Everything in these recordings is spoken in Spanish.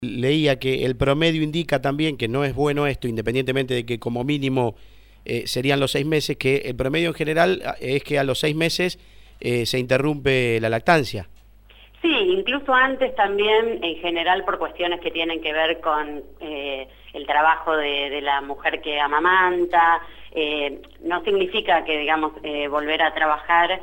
Leía que el promedio indica también que no es bueno esto, independientemente de que como mínimo serían los 6 meses, que el promedio en general es que a los 6 meses se interrumpe la lactancia. Sí, incluso antes también, en general por cuestiones que tienen que ver con el trabajo de la mujer que amamanta. No significa que, digamos, volver a trabajar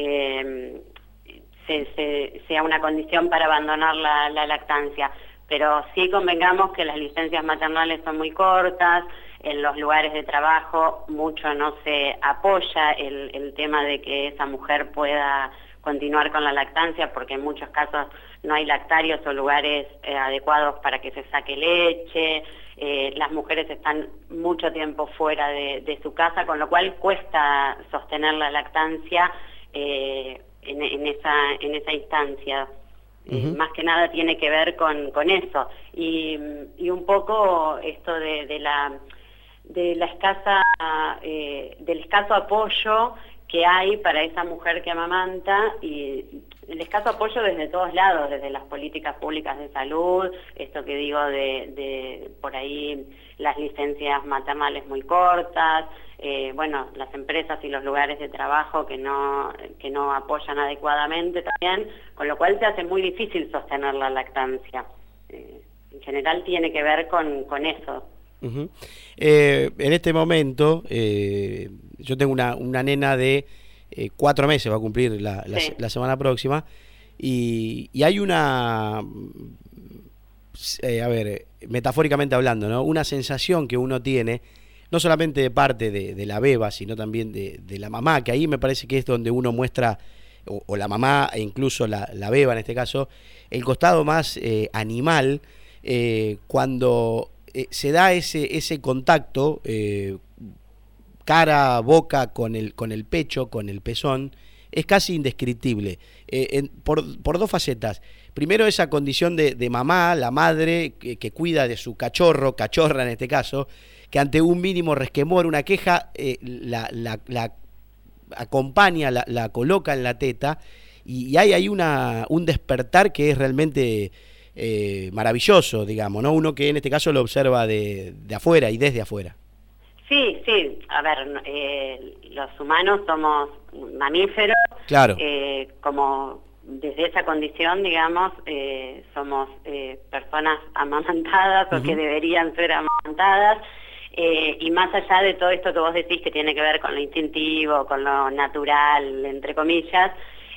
sea una condición para abandonar la lactancia, pero sí convengamos que las licencias maternales son muy cortas. En los lugares de trabajo mucho no se apoya el tema de que esa mujer pueda continuar con la lactancia, porque en muchos casos no hay lactarios o lugares adecuados para que se saque leche. Las mujeres están mucho tiempo fuera de su casa, con lo cual cuesta sostener la lactancia en esa instancia. Más que nada tiene que ver con eso. Y un poco esto del escaso apoyo que hay para esa mujer que amamanta, y el escaso apoyo desde todos lados, desde las políticas públicas de salud, esto que digo de por ahí las licencias maternales muy cortas, bueno, las empresas y los lugares de trabajo que no apoyan adecuadamente también, con lo cual se hace muy difícil sostener la lactancia. En general tiene que ver con eso. En este momento, yo tengo una nena de 4 meses, va a cumplir Sí. la semana próxima, y hay una, a ver, metafóricamente hablando, ¿no? Una sensación que uno tiene, no solamente de parte de la beba, sino también de la mamá, que ahí me parece que es donde uno muestra, o la mamá e incluso la beba en este caso, el costado más animal, cuando se da ese contacto cara, boca con el pecho, con el pezón, es casi indescriptible, por dos facetas. Primero, esa condición de mamá, la madre que cuida de su cachorro, cachorra en este caso, que ante un mínimo resquemor, una queja, la acompaña, la coloca en la teta, y hay ahí un despertar que es realmente maravilloso, digamos, ¿no? Uno que en este caso lo observa de afuera y desde afuera. Sí, sí, a ver, los humanos somos mamíferos, Claro. como desde esa condición, digamos, somos personas amamantadas o que deberían ser amamantadas, y más allá de todo esto que vos decís que tiene que ver con lo instintivo, con lo natural, entre comillas,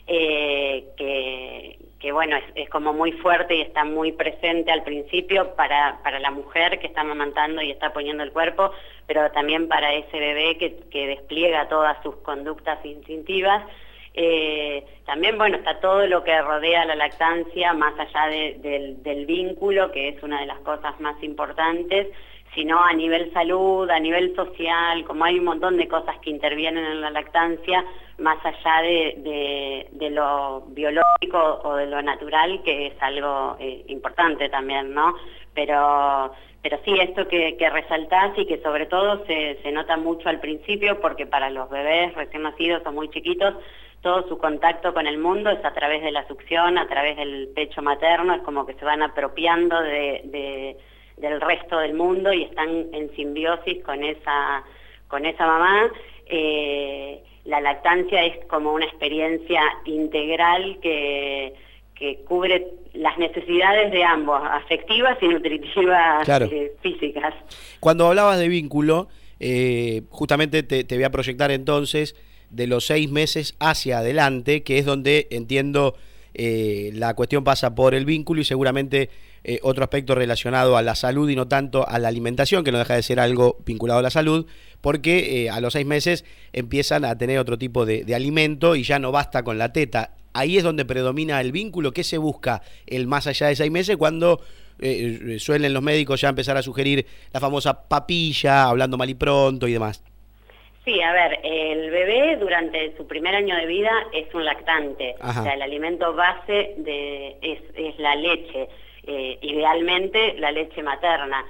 que bueno, es como muy fuerte y está muy presente al principio para la mujer que está amamantando y está poniendo el cuerpo, pero también para ese bebé que despliega todas sus conductas instintivas. También, bueno, está todo lo que rodea la lactancia, más allá del vínculo, que es una de las cosas más importantes, sino a nivel salud, a nivel social, como hay un montón de cosas que intervienen en la lactancia, más allá de lo biológico o de lo natural, que es algo importante también, ¿no? Pero sí, esto que resaltás y que sobre todo se nota mucho al principio, porque para los bebés recién nacidos o muy chiquitos, todo su contacto con el mundo es a través de la succión, a través del pecho materno, es como que se van apropiando del resto del mundo y están en simbiosis con esa mamá. La lactancia es como una experiencia integral que cubre las necesidades de ambos, afectivas y nutritivas, Claro. físicas. Cuando hablabas de vínculo, justamente te voy a proyectar entonces de los 6 meses hacia adelante, que es donde entiendo la cuestión pasa por el vínculo y seguramente otro aspecto relacionado a la salud y no tanto a la alimentación, que no deja de ser algo vinculado a la salud, porque a los 6 meses empiezan a tener otro tipo de alimento y ya no basta con la teta. Ahí es donde predomina el vínculo. ¿Qué se busca el más allá de 6 meses cuando suelen los médicos ya empezar a sugerir la famosa papilla, hablando mal y pronto y demás? Sí, a ver, el bebé durante su primer año de vida es un lactante. Ajá. O sea, el alimento base es la leche, idealmente la leche materna.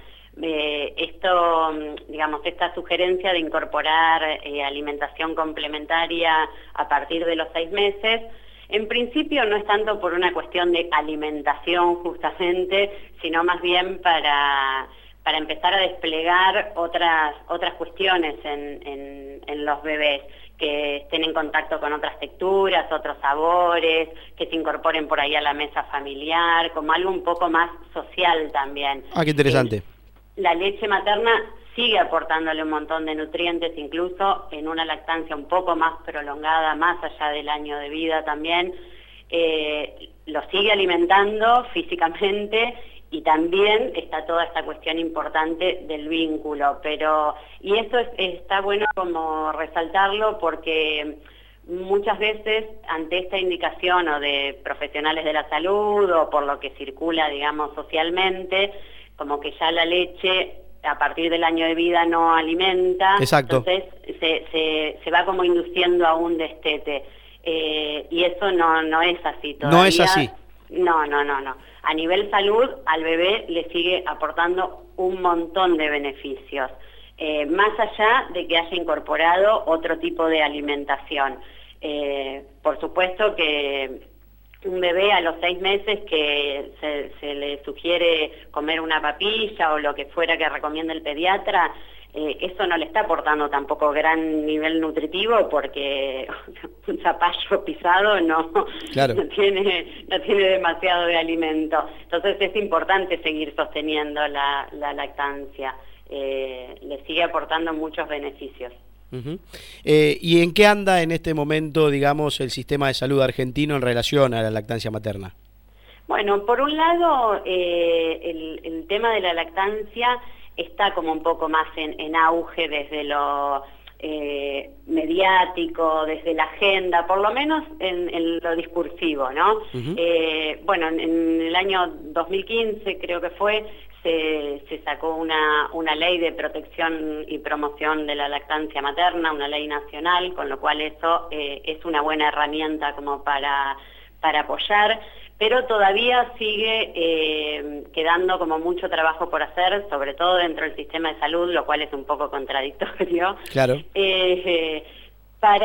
Digamos, esta sugerencia de incorporar alimentación complementaria a partir de los 6 meses, En principio no es tanto por una cuestión de alimentación justamente, sino más bien para empezar a desplegar otras cuestiones en los bebés, que estén en contacto con otras texturas, otros sabores, que se incorporen por ahí a la mesa familiar, como algo un poco más social también. Ah, qué interesante. La leche materna sigue aportándole un montón de nutrientes, incluso en una lactancia un poco más prolongada, más allá del año de vida también, lo sigue alimentando físicamente, y también está toda esta cuestión importante del vínculo, y eso está bueno como resaltarlo, porque muchas veces ante esta indicación o de profesionales de la salud o por lo que circula, digamos, socialmente, como que ya la leche a partir del año de vida no alimenta. Exacto. Entonces se va como induciendo a un destete, y eso no es así todavía. No es así. No. A nivel salud, al bebé le sigue aportando un montón de beneficios, más allá de que haya incorporado otro tipo de alimentación. Por supuesto que un bebé a los 6 meses que se le sugiere comer una papilla o lo que fuera que recomienda el pediatra, eso no le está aportando tampoco gran nivel nutritivo, porque un zapallo pisado claro, no tiene demasiado de alimento. Entonces es importante seguir sosteniendo la lactancia, le sigue aportando muchos beneficios. Uh-huh. ¿Y en qué anda en este momento, digamos, el sistema de salud argentino en relación a la lactancia materna? Bueno, por un lado, el tema de la lactancia está como un poco más en auge desde lo mediático, desde la agenda, por lo menos en lo discursivo, ¿no? Uh-huh. Bueno, en el año 2015 creo que fue, se sacó una ley de protección y promoción de la lactancia materna, una ley nacional, con lo cual eso es una buena herramienta como para apoyar, pero todavía sigue quedando como mucho trabajo por hacer, sobre todo dentro del sistema de salud, lo cual es un poco contradictorio. Claro. Para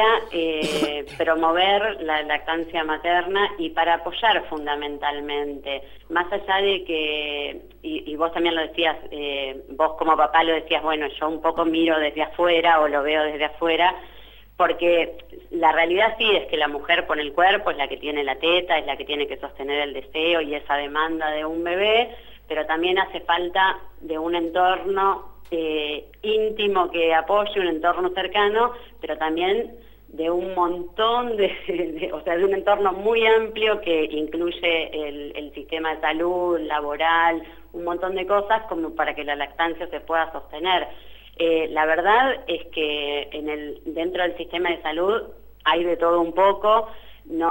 promover la lactancia materna y para apoyar fundamentalmente, más allá de que, y vos también lo decías, vos como papá lo decías, bueno, yo un poco miro desde afuera o lo veo desde afuera, porque la realidad sí es que la mujer con el cuerpo es la que tiene la teta, es la que tiene que sostener el deseo y esa demanda de un bebé, pero también hace falta de un entorno íntimo que apoye, un entorno cercano, pero también de un montón o sea, de un entorno muy amplio que incluye el sistema de salud, laboral, un montón de cosas como para que la lactancia se pueda sostener. La verdad es que dentro del sistema de salud hay de todo un poco, no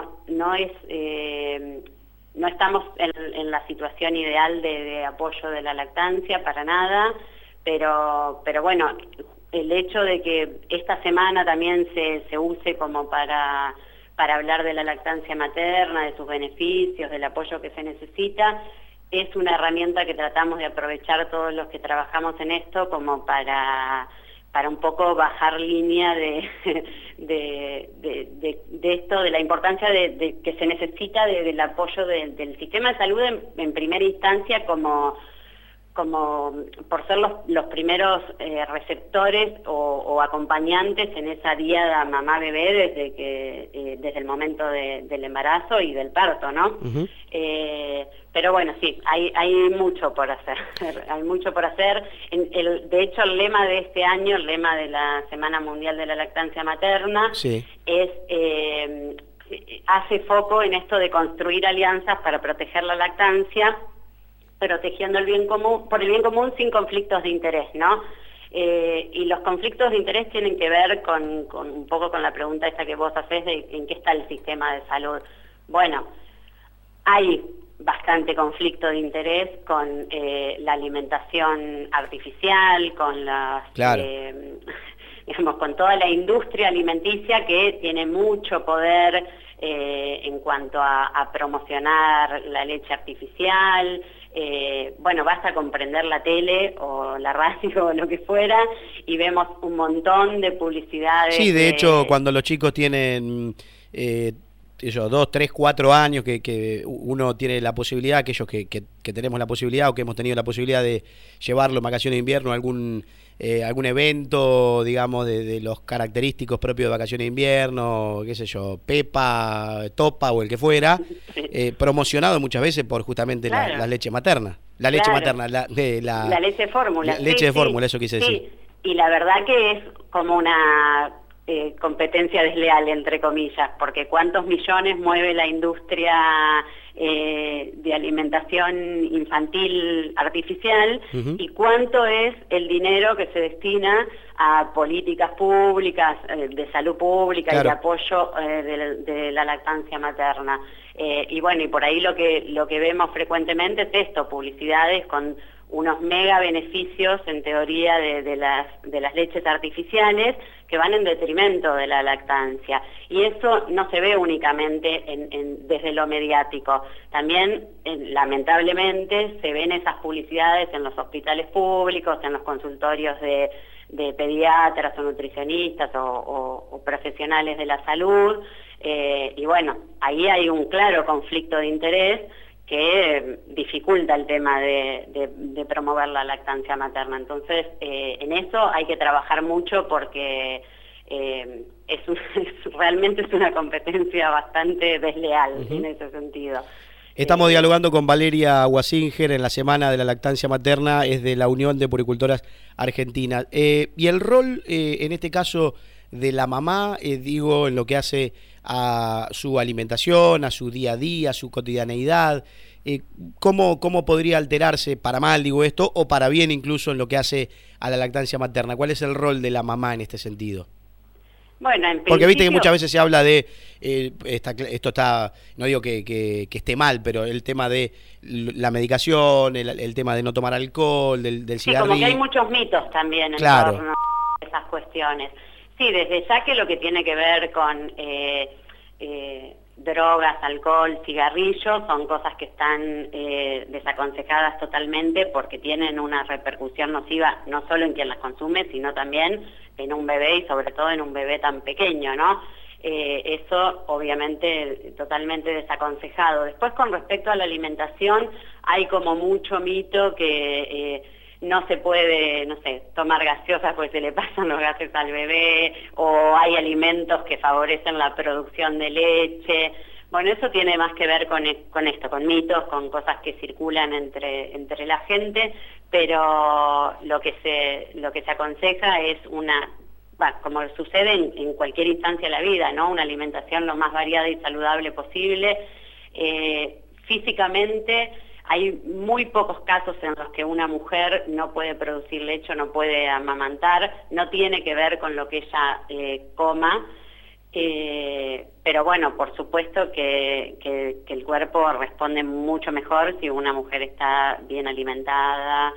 estamos en la situación ideal de apoyo de la lactancia para nada, pero bueno, el hecho de que esta semana también se use como para hablar de la lactancia materna, de sus beneficios, del apoyo que se necesita, es una herramienta que tratamos de aprovechar todos los que trabajamos en esto como para un poco bajar línea de esto, de la importancia de que se necesita del apoyo del sistema de salud en primera instancia, como por ser los primeros receptores o acompañantes en esa diada mamá-bebé desde el momento del embarazo y del parto, ¿no? Uh-huh. Pero bueno, sí, hay mucho por hacer, hay mucho por hacer. De hecho, el lema de este año, el lema de la Semana Mundial de la Lactancia Materna, sí, hace foco en esto de construir alianzas para proteger la lactancia, protegiendo el bien común, por el bien común sin conflictos de interés, ¿no? Y los conflictos de interés tienen que ver con un poco con la pregunta esta que vos hacés de en qué está el sistema de salud. Bueno, hay bastante conflicto de interés con la alimentación artificial, con las... Claro. Digamos, con toda la industria alimenticia que tiene mucho poder en cuanto a promocionar la leche artificial. Bueno, basta con prender la tele o la radio o lo que fuera y vemos un montón de publicidades. Sí, de hecho, cuando los chicos tienen ellos 2, 3, 4 años que uno tiene la posibilidad, aquellos que tenemos la posibilidad o que hemos tenido la posibilidad de llevarlo en vacaciones de invierno a algún evento, digamos, de los característicos propios de vacaciones de invierno, qué sé yo, Pepa, Topa o el que fuera, promocionado muchas veces por justamente claro, la leche materna. La leche materna, la leche fórmula. Leche de fórmula, eso quise decir. Y la verdad que es como una competencia desleal, entre comillas, porque cuántos millones mueve la industria de alimentación infantil artificial y cuánto es el dinero que se destina a políticas públicas, de salud pública, claro, y de apoyo de la lactancia materna. Y bueno, y por ahí lo que vemos frecuentemente es esto, publicidades con unos mega beneficios en teoría de las leches artificiales que van en detrimento de la lactancia. Y eso no se ve únicamente desde lo mediático. También, lamentablemente, se ven esas publicidades en los hospitales públicos, en los consultorios de pediatras o nutricionistas o profesionales de la salud. Y bueno, ahí hay un claro conflicto de interés que dificulta el tema de promover la lactancia materna. Entonces, en eso hay que trabajar mucho porque realmente es una competencia bastante desleal en ese sentido. Estamos dialogando con Valeria Wasinger en la Semana de la Lactancia Materna, es de la Unión de Puericultoras Argentinas. Y el rol, en este caso, de la mamá, digo, en lo que hace a su alimentación, a su día a día, a su cotidianeidad, ¿cómo podría alterarse, para mal digo esto, o para bien incluso en lo que hace a la lactancia materna? ¿Cuál es el rol de la mamá en este sentido? Bueno, en porque viste que muchas veces se habla de, esto está, no digo que esté mal, pero el tema de la medicación, el tema de no tomar alcohol, del cigarrillo. Como que hay muchos mitos también en torno a esas cuestiones. Sí, desde ya que lo que tiene que ver con drogas, alcohol, cigarrillos, son cosas que están desaconsejadas totalmente porque tienen una repercusión nociva no solo en quien las consume, sino también en un bebé y sobre todo en un bebé tan pequeño, ¿no? Eso obviamente totalmente desaconsejado. Después, con respecto a la alimentación, hay como mucho mito que no se puede, no sé, tomar gaseosas porque se le pasan los gases al bebé, o hay alimentos que favorecen la producción de leche. Bueno, eso tiene más que ver con esto, con mitos, con cosas que circulan entre la gente, pero lo que se aconseja es como sucede en cualquier instancia de la vida, ¿no? Una alimentación lo más variada y saludable posible. Físicamente hay muy pocos casos en los que una mujer no puede producir leche, no puede amamantar, no tiene que ver con lo que ella coma, pero bueno, por supuesto que el cuerpo responde mucho mejor si una mujer está bien alimentada,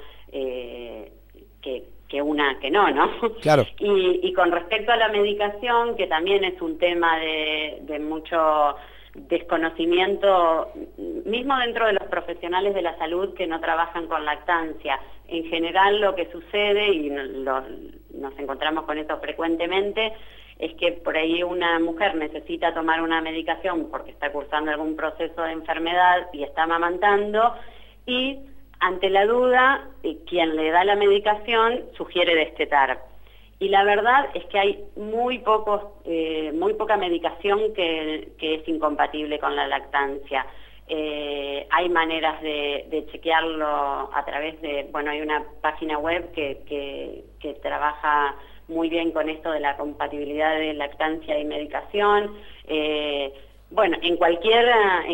que una que no, ¿no? Claro. Y con respecto a la medicación, que también es un tema de mucho desconocimiento, mismo dentro de los profesionales de la salud que no trabajan con lactancia. En general lo que sucede, y nos encontramos con esto frecuentemente, es que por ahí una mujer necesita tomar una medicación porque está cursando algún proceso de enfermedad y está amamantando, y ante la duda, quien le da la medicación sugiere destetar. Y la verdad es que hay muy poca medicación que es incompatible con la lactancia. Hay maneras de chequearlo a través de, bueno, hay una página web que trabaja muy bien con esto de la compatibilidad de lactancia y medicación. Bueno, en cualquier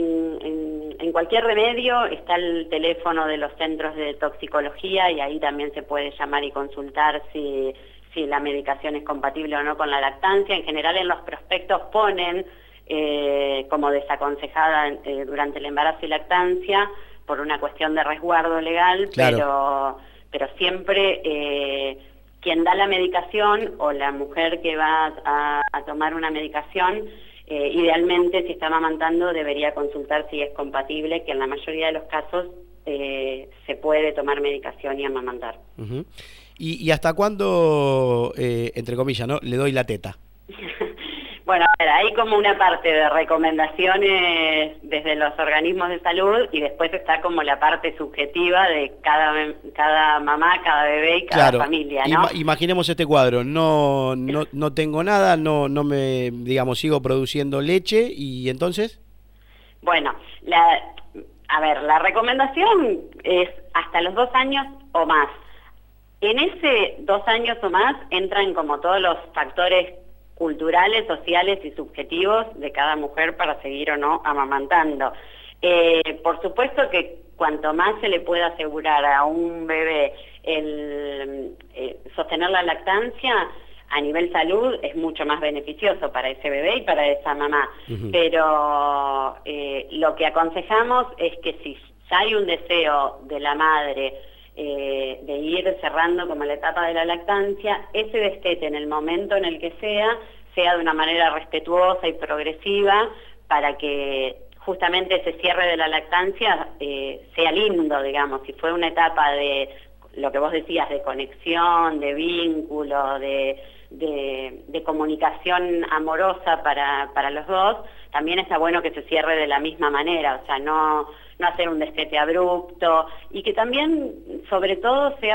remedio está el teléfono de los centros de toxicología y ahí también se puede llamar y consultar si la medicación es compatible o no con la lactancia. En general en los prospectos ponen como desaconsejada durante el embarazo y lactancia por una cuestión de resguardo legal, claro. pero siempre quien da la medicación o la mujer que va a tomar una medicación, idealmente si está amamantando debería consultar si es compatible, que en la mayoría de los casos se puede tomar medicación y amamantar. Uh-huh. ¿Y hasta cuándo, entre comillas, ¿no?, le doy la teta? Bueno, a ver, hay como una parte de recomendaciones desde los organismos de salud y después está como la parte subjetiva de cada mamá, cada bebé y cada familia, ¿no? Imaginemos este cuadro, no tengo nada, no me, digamos, sigo produciendo leche y entonces... Bueno, a ver, la recomendación es hasta los 2 años o más. En ese 2 años o más entran como todos los factores culturales, sociales y subjetivos de cada mujer para seguir o no amamantando. Por supuesto que cuanto más se le pueda asegurar a un bebé sostener la lactancia, a nivel salud es mucho más beneficioso para ese bebé y para esa mamá. Pero lo que aconsejamos es que si hay un deseo de la madre de ir cerrando como la etapa de la lactancia, ese destete en el momento en el que sea de una manera respetuosa y progresiva para que justamente ese cierre de la lactancia sea lindo, digamos. Si fue una etapa de lo que vos decías, de conexión, de vínculo, de comunicación amorosa para los dos, también está bueno que se cierre de la misma manera, o sea, no hacer un destete abrupto, y que también, sobre todo, sea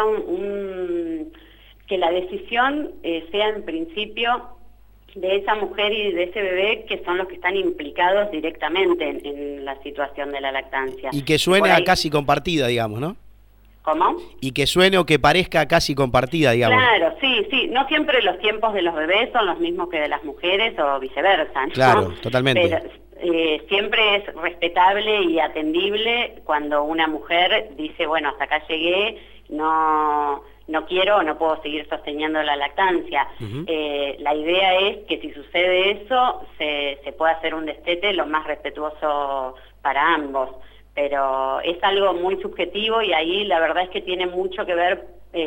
que la decisión sea en principio de esa mujer y de ese bebé, que son los que están implicados directamente en la situación de la lactancia. Y que suene a casi compartida, digamos, ¿no? ¿Cómo? Y que suene o que parezca casi compartida, digamos. Claro, sí. No siempre los tiempos de los bebés son los mismos que de las mujeres o viceversa, ¿no? Claro, totalmente. Pero siempre es respetable y atendible cuando una mujer dice, bueno, hasta acá llegué, no quiero o no puedo seguir sosteniendo la lactancia. La idea es que si sucede eso, se pueda hacer un destete lo más respetuoso para ambos. Pero es algo muy subjetivo y ahí la verdad es que tiene mucho que ver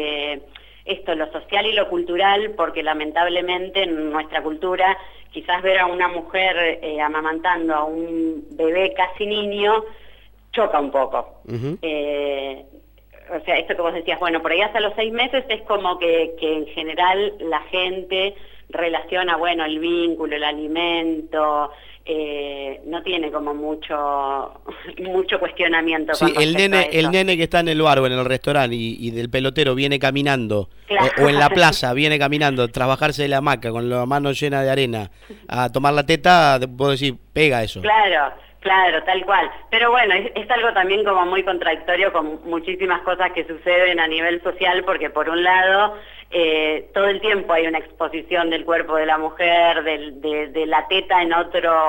lo social y lo cultural, porque lamentablemente en nuestra cultura quizás ver a una mujer amamantando a un bebé casi niño choca un poco. O sea, esto que vos decías, bueno, por ahí hasta los 6 meses es como que en general la gente relaciona, bueno, el vínculo, el alimento, no tiene como mucho cuestionamiento. Sí, el nene que está en el bar o en el restaurante y del pelotero viene caminando, claro, o en la plaza viene caminando, tras bajarse de la hamaca con la mano llena de arena a tomar la teta, puedo decir, pega eso. Claro, tal cual. Pero bueno, es algo también como muy contradictorio con muchísimas cosas que suceden a nivel social, porque por un lado todo el tiempo hay una exposición del cuerpo de la mujer, de la teta en otro,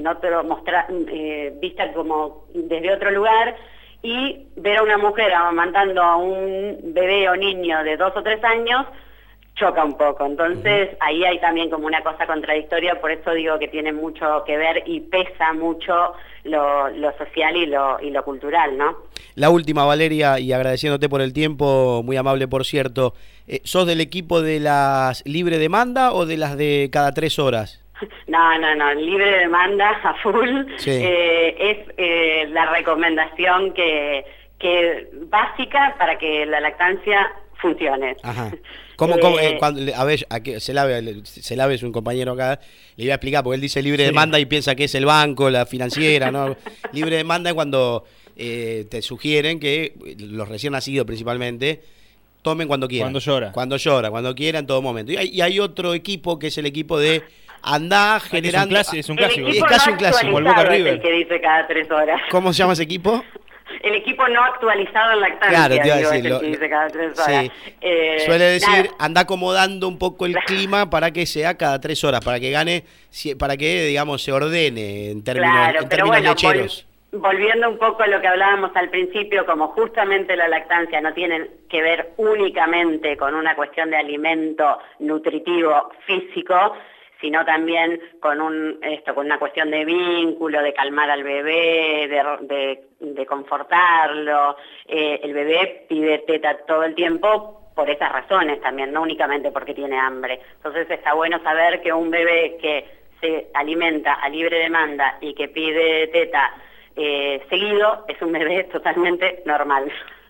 vista como desde otro lugar, y ver a una mujer amamantando a un bebé o niño de 2 o 3 años choca un poco. Entonces ahí hay también como una cosa contradictoria, por eso digo que tiene mucho que ver y pesa mucho lo social y lo cultural, ¿no? La última, Valeria, y agradeciéndote por el tiempo, muy amable por cierto, ¿sos del equipo de las libre demanda o de las de cada 3 horas? No, libre demanda a full. Sí. Es la recomendación que básica para que la lactancia funcione. Ajá. ¿Cómo, a ver, se lave es un compañero acá, le voy a explicar, porque él dice libre demanda y piensa que es el banco, la financiera, ¿no? Libre demanda es cuando te sugieren que los recién nacidos principalmente tomen cuando quieran. Cuando llora, cuando quiera, en todo momento. Y hay otro equipo que es el equipo de andar generando... Es un clásico. Es casi un clásico. Como el Boca River. El que dice cada 3 horas. ¿Cómo se llama ese equipo? El equipo no actualizado en lactancia. Claro, te iba a decir. Es el que dice cada 3 horas. Sí. Suele decir, anda acomodando un poco el clima para que sea cada 3 horas, para que gane, para que, digamos, se ordene en términos lecheros. Volviendo un poco a lo que hablábamos al principio, como justamente la lactancia no tiene que ver únicamente con una cuestión de alimento nutritivo físico, sino también con una cuestión de vínculo, de calmar al bebé, de confortarlo. El bebé pide teta todo el tiempo por esas razones también, no únicamente porque tiene hambre. Entonces está bueno saber que un bebé que se alimenta a libre demanda y que pide teta seguido es un bebé totalmente normal.